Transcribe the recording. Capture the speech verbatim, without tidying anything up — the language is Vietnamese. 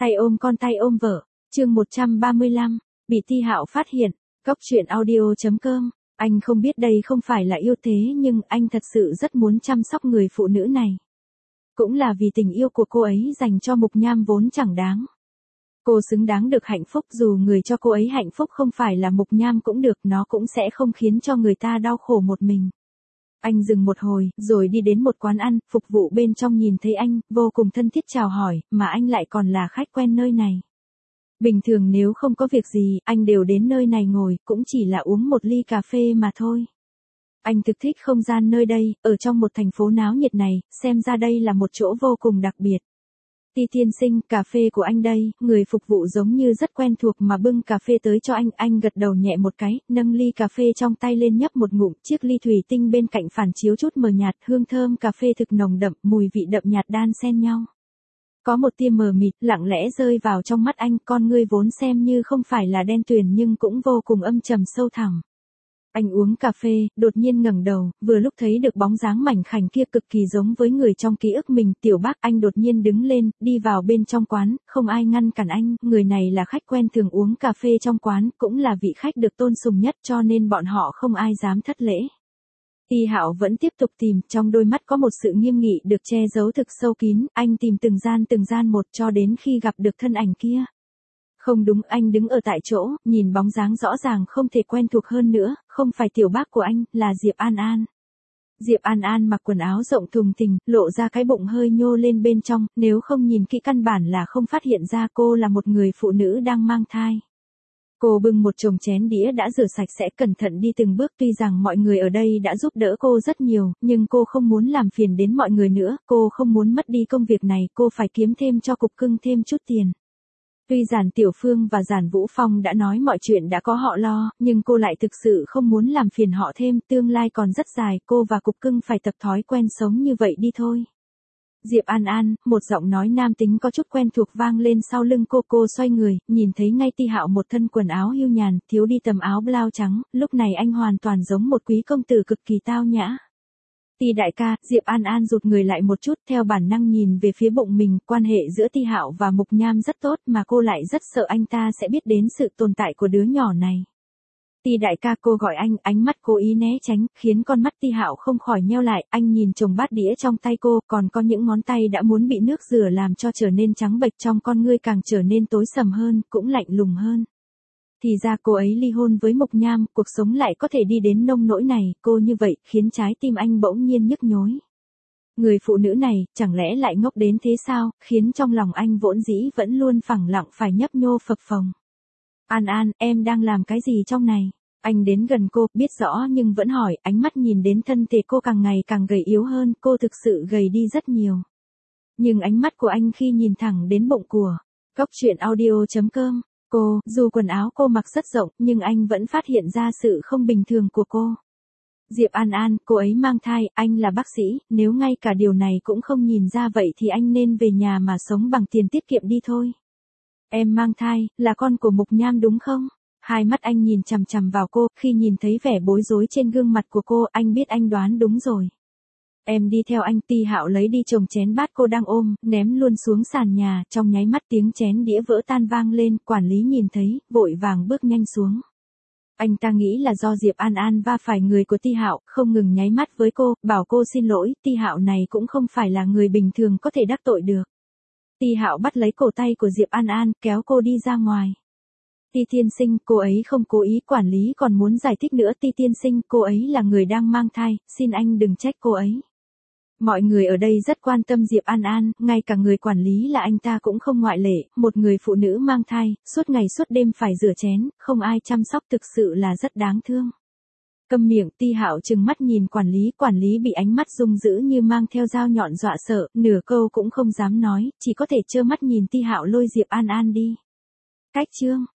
Tay ôm con tay ôm vợ, chương một trăm ba mươi lăm, bị Ti Hạo phát hiện, Cóc truyện audio chấm com, anh không biết đây không phải là yêu thế nhưng anh thật sự rất muốn chăm sóc người phụ nữ này. Cũng là vì tình yêu của cô ấy dành cho Mục Nham vốn chẳng đáng. Cô xứng đáng được hạnh phúc dù người cho cô ấy hạnh phúc không phải là Mục Nham cũng được, nó cũng sẽ không khiến cho người ta đau khổ một mình. Anh dừng một hồi, rồi đi đến một quán ăn, phục vụ bên trong nhìn thấy anh, vô cùng thân thiết chào hỏi, mà anh lại còn là khách quen nơi này. Bình thường nếu không có việc gì, anh đều đến nơi này ngồi, cũng chỉ là uống một ly cà phê mà thôi. Anh thực thích không gian nơi đây, ở trong một thành phố náo nhiệt này, xem ra đây là một chỗ vô cùng đặc biệt. Ti tiên sinh, cà phê của anh đây, người phục vụ giống như rất quen thuộc mà bưng cà phê tới cho anh, anh gật đầu nhẹ một cái, nâng ly cà phê trong tay lên nhấp một ngụm, chiếc ly thủy tinh bên cạnh phản chiếu chút mờ nhạt, hương thơm cà phê thực nồng đậm, mùi vị đậm nhạt đan xen nhau. Có một tia mờ mịt, lặng lẽ rơi vào trong mắt anh, con ngươi vốn xem như không phải là đen tuyền nhưng cũng vô cùng âm trầm sâu thẳm. Anh uống cà phê, đột nhiên ngẩng đầu, vừa lúc thấy được bóng dáng mảnh khảnh kia cực kỳ giống với người trong ký ức mình, Tiểu Bác. Anh đột nhiên đứng lên, đi vào bên trong quán, không ai ngăn cản anh, người này là khách quen thường uống cà phê trong quán, cũng là vị khách được tôn sùng nhất cho nên bọn họ không ai dám thất lễ. Ti Hạo vẫn tiếp tục tìm, trong đôi mắt có một sự nghiêm nghị được che giấu thực sâu kín, anh tìm từng gian từng gian một cho đến khi gặp được thân ảnh kia. Không đúng, anh đứng ở tại chỗ, nhìn bóng dáng rõ ràng không thể quen thuộc hơn nữa, không phải Tiểu Bác của anh, là Diệp An An. Diệp An An mặc quần áo rộng thùng thình, lộ ra cái bụng hơi nhô lên bên trong, nếu không nhìn kỹ căn bản là không phát hiện ra cô là một người phụ nữ đang mang thai. Cô bưng một chồng chén đĩa đã rửa sạch sẽ cẩn thận đi từng bước, tuy rằng mọi người ở đây đã giúp đỡ cô rất nhiều, nhưng cô không muốn làm phiền đến mọi người nữa, cô không muốn mất đi công việc này, cô phải kiếm thêm cho cục cưng thêm chút tiền. Tuy Giản Tiểu Phương và Giản Vũ Phong đã nói mọi chuyện đã có họ lo, nhưng cô lại thực sự không muốn làm phiền họ thêm, tương lai còn rất dài, cô và cục cưng phải tập thói quen sống như vậy đi thôi. Diệp An An, một giọng nói nam tính có chút quen thuộc vang lên sau lưng cô, cô xoay người, nhìn thấy ngay Ti Hạo một thân quần áo hưu nhàn, thiếu đi tầm áo blau trắng, lúc này anh hoàn toàn giống một quý công tử cực kỳ tao nhã. Ti đại ca, Diệp An An rụt người lại một chút, theo bản năng nhìn về phía bụng mình, quan hệ giữa Ti Hạo và Mục Nham rất tốt mà cô lại rất sợ anh ta sẽ biết đến sự tồn tại của đứa nhỏ này. Ti đại ca, cô gọi anh, ánh mắt cố ý né tránh, khiến con mắt Ti Hạo không khỏi nheo lại, anh nhìn chồng bát đĩa trong tay cô, còn có những ngón tay đã muốn bị nước rửa làm cho trở nên trắng bệch, trong con ngươi càng trở nên tối sầm hơn, cũng lạnh lùng hơn. Thì ra cô ấy ly hôn với Mục Nham, cuộc sống lại có thể đi đến nông nỗi này, cô như vậy, khiến trái tim anh bỗng nhiên nhức nhối. Người phụ nữ này, chẳng lẽ lại ngốc đến thế sao, khiến trong lòng anh vốn dĩ vẫn luôn phẳng lặng phải nhấp nhô phập phồng. An An, em đang làm cái gì trong này? Anh đến gần cô, biết rõ nhưng vẫn hỏi, ánh mắt nhìn đến thân thể cô càng ngày càng gầy yếu hơn, cô thực sự gầy đi rất nhiều. Nhưng ánh mắt của anh khi nhìn thẳng đến bụng của Cóc truyện audio chấm com, cô, dù quần áo cô mặc rất rộng, nhưng anh vẫn phát hiện ra sự không bình thường của cô. Diệp An An, cô ấy mang thai, anh là bác sĩ, nếu ngay cả điều này cũng không nhìn ra vậy thì anh nên về nhà mà sống bằng tiền tiết kiệm đi thôi. Em mang thai, là con của Mục Nham đúng không? Hai mắt anh nhìn chằm chằm vào cô, khi nhìn thấy vẻ bối rối trên gương mặt của cô, anh biết anh đoán đúng rồi. Em đi theo anh. Ti Hạo lấy đi chồng chén bát cô đang ôm, ném luôn xuống sàn nhà, trong nháy mắt tiếng chén đĩa vỡ tan vang lên, quản lý nhìn thấy, vội vàng bước nhanh xuống. Anh ta nghĩ là do Diệp An An va phải người của Ti Hạo, không ngừng nháy mắt với cô, bảo cô xin lỗi, Ti Hạo này cũng không phải là người bình thường có thể đắc tội được. Ti Hạo bắt lấy cổ tay của Diệp An An, kéo cô đi ra ngoài. Ti tiên sinh, cô ấy không cố ý, quản lý còn muốn giải thích nữa. Ti tiên sinh, cô ấy là người đang mang thai, xin anh đừng trách cô ấy. Mọi người ở đây rất quan tâm Diệp An An, ngay cả người quản lý là anh ta cũng không ngoại lệ, một người phụ nữ mang thai, suốt ngày suốt đêm phải rửa chén, không ai chăm sóc thực sự là rất đáng thương. Câm miệng. Ti Hạo trừng mắt nhìn quản lý, quản lý bị ánh mắt rung dữ như mang theo dao nhọn dọa sợ, nửa câu cũng không dám nói, chỉ có thể trơ mắt nhìn Ti Hạo lôi Diệp An An đi. Cách chương